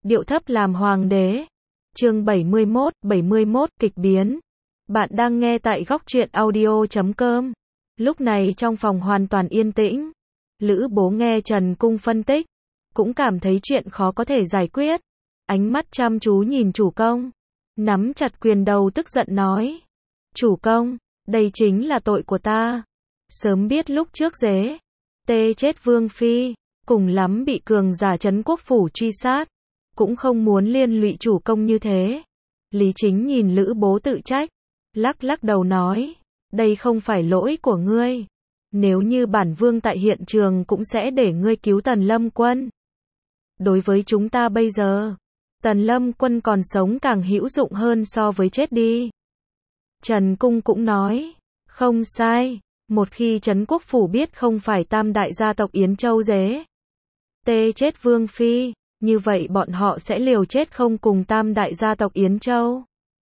điệu thấp làm hoàng đế. Chương 71 kịch biến. Bạn đang nghe tại góc truyện audio.com. Lúc này trong phòng hoàn toàn yên tĩnh. Lữ Bố nghe Trần Cung phân tích, cũng cảm thấy chuyện khó có thể giải quyết. Ánh mắt chăm chú nhìn chủ công, nắm chặt quyền đầu tức giận nói: "Chủ công, đây chính là tội của ta. Sớm biết lúc trước dế tê chết vương phi, cùng lắm bị cường giả trấn quốc phủ truy sát, cũng không muốn liên lụy chủ công như thế." Lý Chính nhìn Lữ Bố tự trách, lắc đầu nói: "Đây không phải lỗi của ngươi. Nếu như bản vương tại hiện trường cũng sẽ để ngươi cứu Tần Lâm Quân. Đối với chúng ta bây giờ, Tần Lâm Quân còn sống càng hữu dụng hơn so với chết đi." Trần Cung cũng nói: "Không sai, một khi trấn quốc phủ biết không phải tam đại gia tộc Yến Châu dế tê chết vương phi, như vậy bọn họ sẽ liều chết không cùng tam đại gia tộc Yến Châu.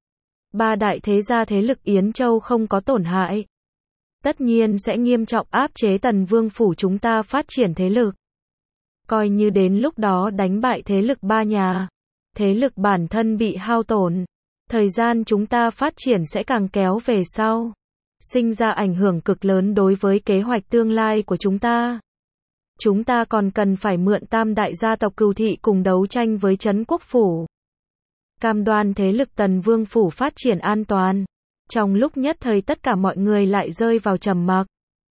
Ba đại thế gia thế lực Yến Châu không có tổn hại, tất nhiên sẽ nghiêm trọng áp chế Tần Vương phủ chúng ta phát triển thế lực. Coi như đến lúc đó đánh bại thế lực ba nhà, thế lực bản thân bị hao tổn, thời gian chúng ta phát triển sẽ càng kéo về sau, sinh ra ảnh hưởng cực lớn đối với kế hoạch tương lai của chúng ta. Chúng ta còn cần phải mượn tam đại gia tộc Cừu Thị cùng đấu tranh với trấn quốc phủ, cam đoan thế lực Tần Vương phủ phát triển an toàn." Trong lúc nhất thời tất cả mọi người lại rơi vào trầm mặc,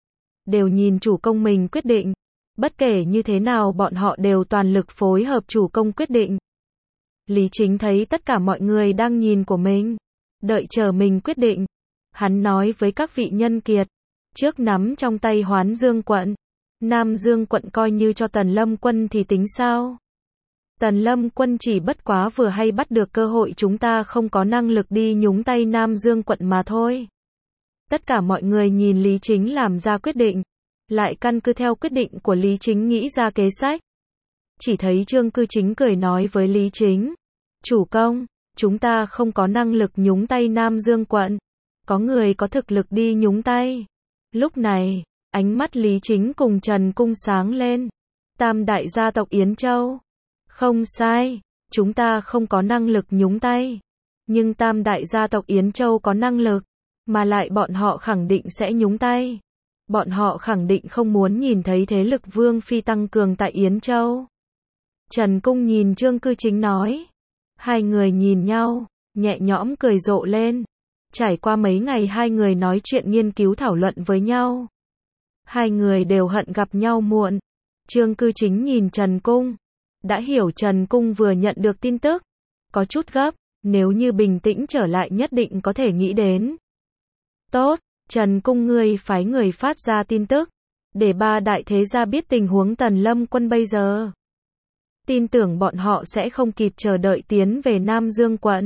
đều nhìn chủ công mình quyết định. Bất kể như thế nào bọn họ đều toàn lực phối hợp chủ công quyết định. Lý Chính thấy tất cả mọi người đang nhìn của mình, đợi chờ mình quyết định. Hắn nói với các vị nhân kiệt, trước nắm trong tay Hoán Dương quận, Nam Dương quận coi như cho Tần Lâm Quân thì tính sao? Tần Lâm Quân chỉ bất quá vừa hay bắt được cơ hội chúng ta không có năng lực đi nhúng tay Nam Dương quận mà thôi. Tất cả mọi người nhìn Lý Chính làm ra quyết định, lại căn cứ theo quyết định của Lý Chính nghĩ ra kế sách. Chỉ thấy Trương Cư Chính cười nói với Lý Chính: "Chủ công, chúng ta không có năng lực nhúng tay Nam Dương quận, có người có thực lực đi nhúng tay." Lúc này, ánh mắt Lý Chính cùng Trần Cung sáng lên. Tam đại gia tộc Yến Châu. Không sai, chúng ta không có năng lực nhúng tay. Nhưng tam đại gia tộc Yến Châu có năng lực, mà lại bọn họ khẳng định sẽ nhúng tay. Bọn họ khẳng định không muốn nhìn thấy thế lực Vương phi tăng cường tại Yến Châu. Trần Cung nhìn Trương Cư Chính nói. Hai người nhìn nhau, nhẹ nhõm cười rộ lên. Trải qua mấy ngày hai người nói chuyện nghiên cứu thảo luận với nhau, hai người đều hận gặp nhau muộn. Trương Cư Chính nhìn Trần Cung, đã hiểu Trần Cung vừa nhận được tin tức, có chút gấp, nếu như bình tĩnh trở lại nhất định có thể nghĩ đến. Tốt, Trần Cung ngươi phái người phát ra tin tức, để ba đại thế gia biết tình huống Tần Lâm Quân bây giờ. Tin tưởng bọn họ sẽ không kịp chờ đợi tiến về Nam Dương quận.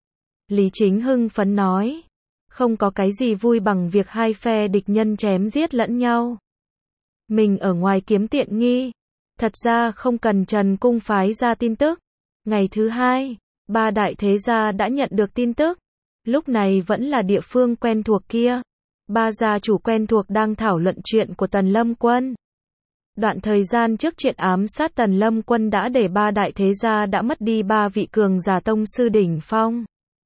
Lý Chính hưng phấn nói, không có cái gì vui bằng việc hai phe địch nhân chém giết lẫn nhau. Mình ở ngoài kiếm tiện nghi. Thật ra không cần Trần Cung phái ra tin tức. Ngày thứ hai, ba đại thế gia đã nhận được tin tức. Lúc này vẫn là địa phương quen thuộc kia. Ba gia chủ quen thuộc đang thảo luận chuyện của Tần Lâm Quân. Đoạn thời gian trước chuyện ám sát Tần Lâm Quân đã để ba đại thế gia đã mất đi ba vị cường giả tông sư đỉnh phong.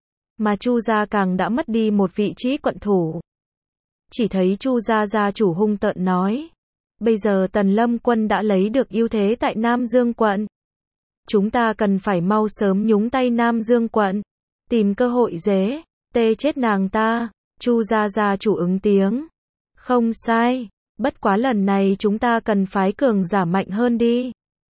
Mà Chu gia càng đã mất đi một vị trí quận thủ. Chỉ thấy Chu gia gia chủ hung tợn nói. Bây giờ Tần Lâm Quân đã lấy được ưu thế tại Nam Dương quận. Chúng ta cần phải mau sớm nhúng tay Nam Dương quận. Tìm cơ hội dế tê chết nàng ta. Chu gia gia chủ ứng tiếng. Không sai. Bất quá lần này chúng ta cần phái cường giả mạnh hơn đi.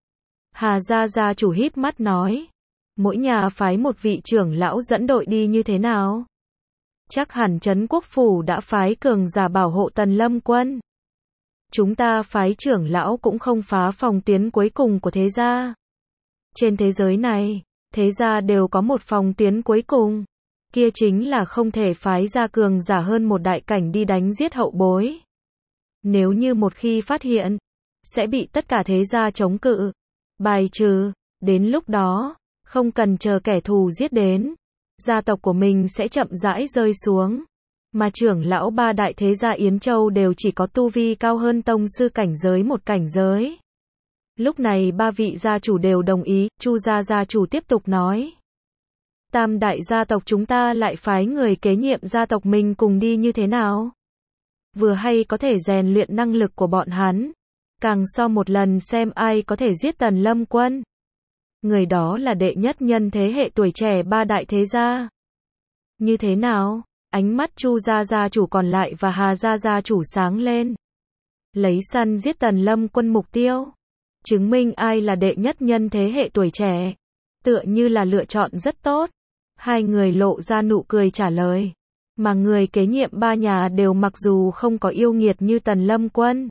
Hà gia gia chủ híp mắt nói. Mỗi nhà phái một vị trưởng lão dẫn đội đi như thế nào? Chắc hẳn trấn quốc phủ đã phái cường giả bảo hộ Tần Lâm Quân. Chúng ta phái trưởng lão cũng không phá phòng tuyến cuối cùng của thế gia. Trên thế giới này, thế gia đều có một phòng tuyến cuối cùng. Kia chính là không thể phái ra cường giả hơn một đại cảnh đi đánh giết hậu bối. Nếu như một khi phát hiện, sẽ bị tất cả thế gia chống cự, bài trừ. Đến lúc đó, không cần chờ kẻ thù giết đến, gia tộc của mình sẽ chậm rãi rơi xuống. Mà trưởng lão ba đại thế gia Yến Châu đều chỉ có tu vi cao hơn tông sư cảnh giới một cảnh giới. Lúc này ba vị gia chủ đều đồng ý, Chu gia chủ tiếp tục nói. Tam đại gia tộc chúng ta lại phái người kế nhiệm gia tộc mình cùng đi như thế nào? Vừa hay có thể rèn luyện năng lực của bọn hắn, càng so một lần xem ai có thể giết Tần Lâm Quân. Người đó là đệ nhất nhân thế hệ tuổi trẻ ba đại thế gia. Như thế nào? Ánh mắt Chu gia chủ còn lại và Hà gia chủ sáng lên. Lấy săn giết Tần Lâm Quân mục tiêu, chứng minh ai là đệ nhất nhân thế hệ tuổi trẻ, tựa như là lựa chọn rất tốt. Hai người lộ ra nụ cười trả lời. Mà người kế nhiệm ba nhà đều mặc dù không có yêu nghiệt như Tần Lâm Quân,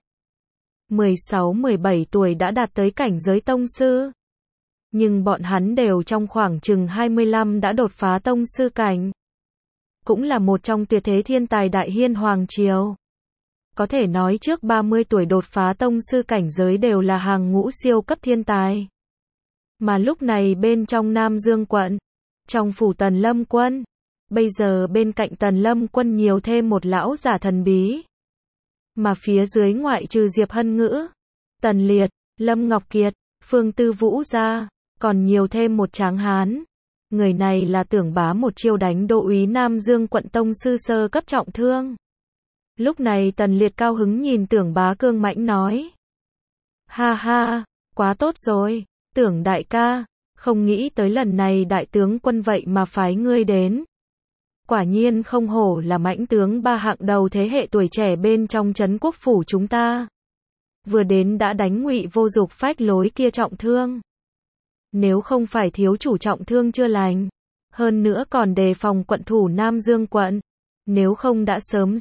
16-17 tuổi đã đạt tới cảnh giới tông sư, nhưng bọn hắn đều trong khoảng chừng 25 đã đột phá tông sư cảnh. Cũng là một trong tuyệt thế thiên tài Đại Hiên Hoàng Triều. Có thể nói trước 30 tuổi đột phá tông sư cảnh giới đều là hàng ngũ siêu cấp thiên tài. Mà lúc này bên trong Nam Dương quận, trong phủ Tần Lâm Quân, bây giờ bên cạnh Tần Lâm Quân nhiều thêm một lão giả thần bí. Mà phía dưới ngoại trừ Diệp Hân Ngữ, Tần Liệt, Lâm Ngọc Kiệt, Phương Tư Vũ ra, còn nhiều thêm một tráng hán. Người này là Tưởng Bá, một chiêu đánh đô úy Nam Dương quận tông sư sơ cấp trọng thương. Lúc này Tần Liệt cao hứng nhìn Tưởng Bá cương mãnh nói. Ha ha, quá tốt rồi, Tưởng đại ca, không nghĩ tới lần này đại tướng quân vậy mà phái ngươi đến. Quả nhiên không hổ là mãnh tướng ba hạng đầu thế hệ tuổi trẻ bên trong trấn quốc phủ chúng ta. Vừa đến đã đánh Ngụy Vô Dục phách lối kia trọng thương. Nếu không phải thiếu chủ trọng thương chưa lành, hơn nữa còn đề phòng quận thủ Nam Dương quận, nếu không đã sớm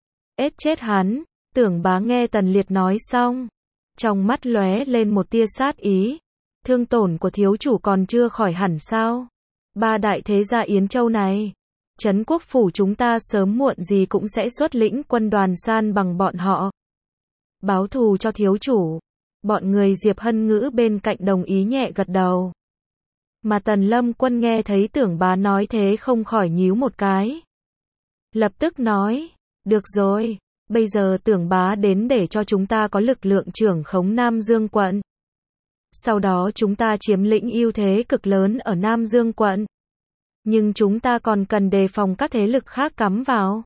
ết chết hắn. Tưởng Bá nghe Tần Liệt nói xong, trong mắt lóe lên một tia sát ý. Thương tổn của thiếu chủ còn chưa khỏi hẳn sao? Ba đại thế gia Yến Châu này, trấn quốc phủ chúng ta sớm muộn gì cũng sẽ xuất lĩnh quân đoàn san bằng bọn họ, báo thù cho thiếu chủ. Bọn người Diệp Hân Ngữ bên cạnh đồng ý nhẹ gật đầu. Mà Tần Lâm Quân nghe thấy Tưởng Bá nói thế không khỏi nhíu một cái. Lập tức nói, được rồi, bây giờ Tưởng Bá đến để cho chúng ta có lực lượng trưởng khống Nam Dương quận. Sau đó chúng ta chiếm lĩnh ưu thế cực lớn ở Nam Dương quận. Nhưng chúng ta còn cần đề phòng các thế lực khác cắm vào.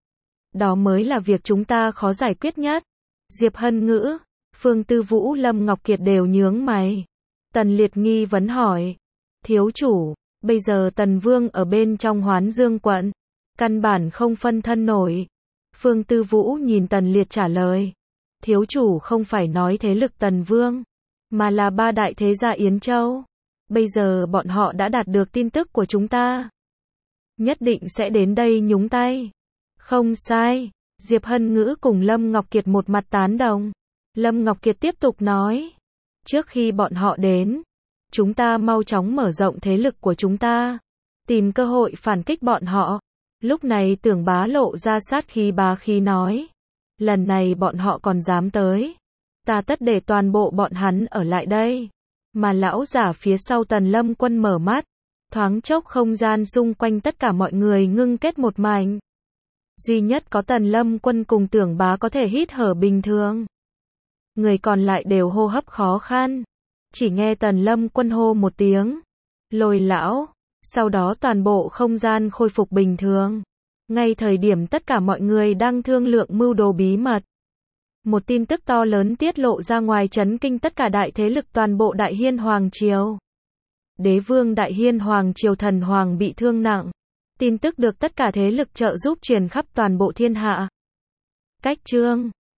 Đó mới là việc chúng ta khó giải quyết nhất. Diệp Hân Ngữ, Phương Tư Vũ, Lâm Ngọc Kiệt đều nhướng mày. Tần Liệt nghi vấn hỏi. Thiếu chủ, bây giờ Tần Vương ở bên trong Hoán Dương quận, căn bản không phân thân nổi. Phương Tư Vũ nhìn Tần Liệt trả lời. Thiếu chủ không phải nói thế lực Tần Vương, mà là ba đại thế gia Yến Châu. Bây giờ bọn họ đã đạt được tin tức của chúng ta, nhất định sẽ đến đây nhúng tay. Không sai, Diệp Hân Ngữ cùng Lâm Ngọc Kiệt một mặt tán đồng. Lâm Ngọc Kiệt tiếp tục nói, trước khi bọn họ đến, chúng ta mau chóng mở rộng thế lực của chúng ta, tìm cơ hội phản kích bọn họ. Lúc này Tưởng Bá lộ ra sát khí bá khí nói, lần này bọn họ còn dám tới, ta tất để toàn bộ bọn hắn ở lại đây. Mà lão giả phía sau Tần Lâm Quân mở mắt, thoáng chốc không gian xung quanh tất cả mọi người ngưng kết một mảnh. Duy nhất có Tần Lâm Quân cùng Tưởng Bá có thể hít thở bình thường. Người còn lại đều hô hấp khó khăn. Chỉ nghe Tần Lâm Quân hô một tiếng, Lôi lão, sau đó toàn bộ không gian khôi phục bình thường. Ngay thời điểm tất cả mọi người đang thương lượng mưu đồ bí mật, một tin tức to lớn tiết lộ ra ngoài chấn kinh tất cả đại thế lực toàn bộ Đại Hiên Hoàng Triều. Đế vương Đại Hiên Hoàng Triều Thần Hoàng bị thương nặng. Tin tức được tất cả thế lực trợ giúp truyền khắp toàn bộ thiên hạ. Cách chương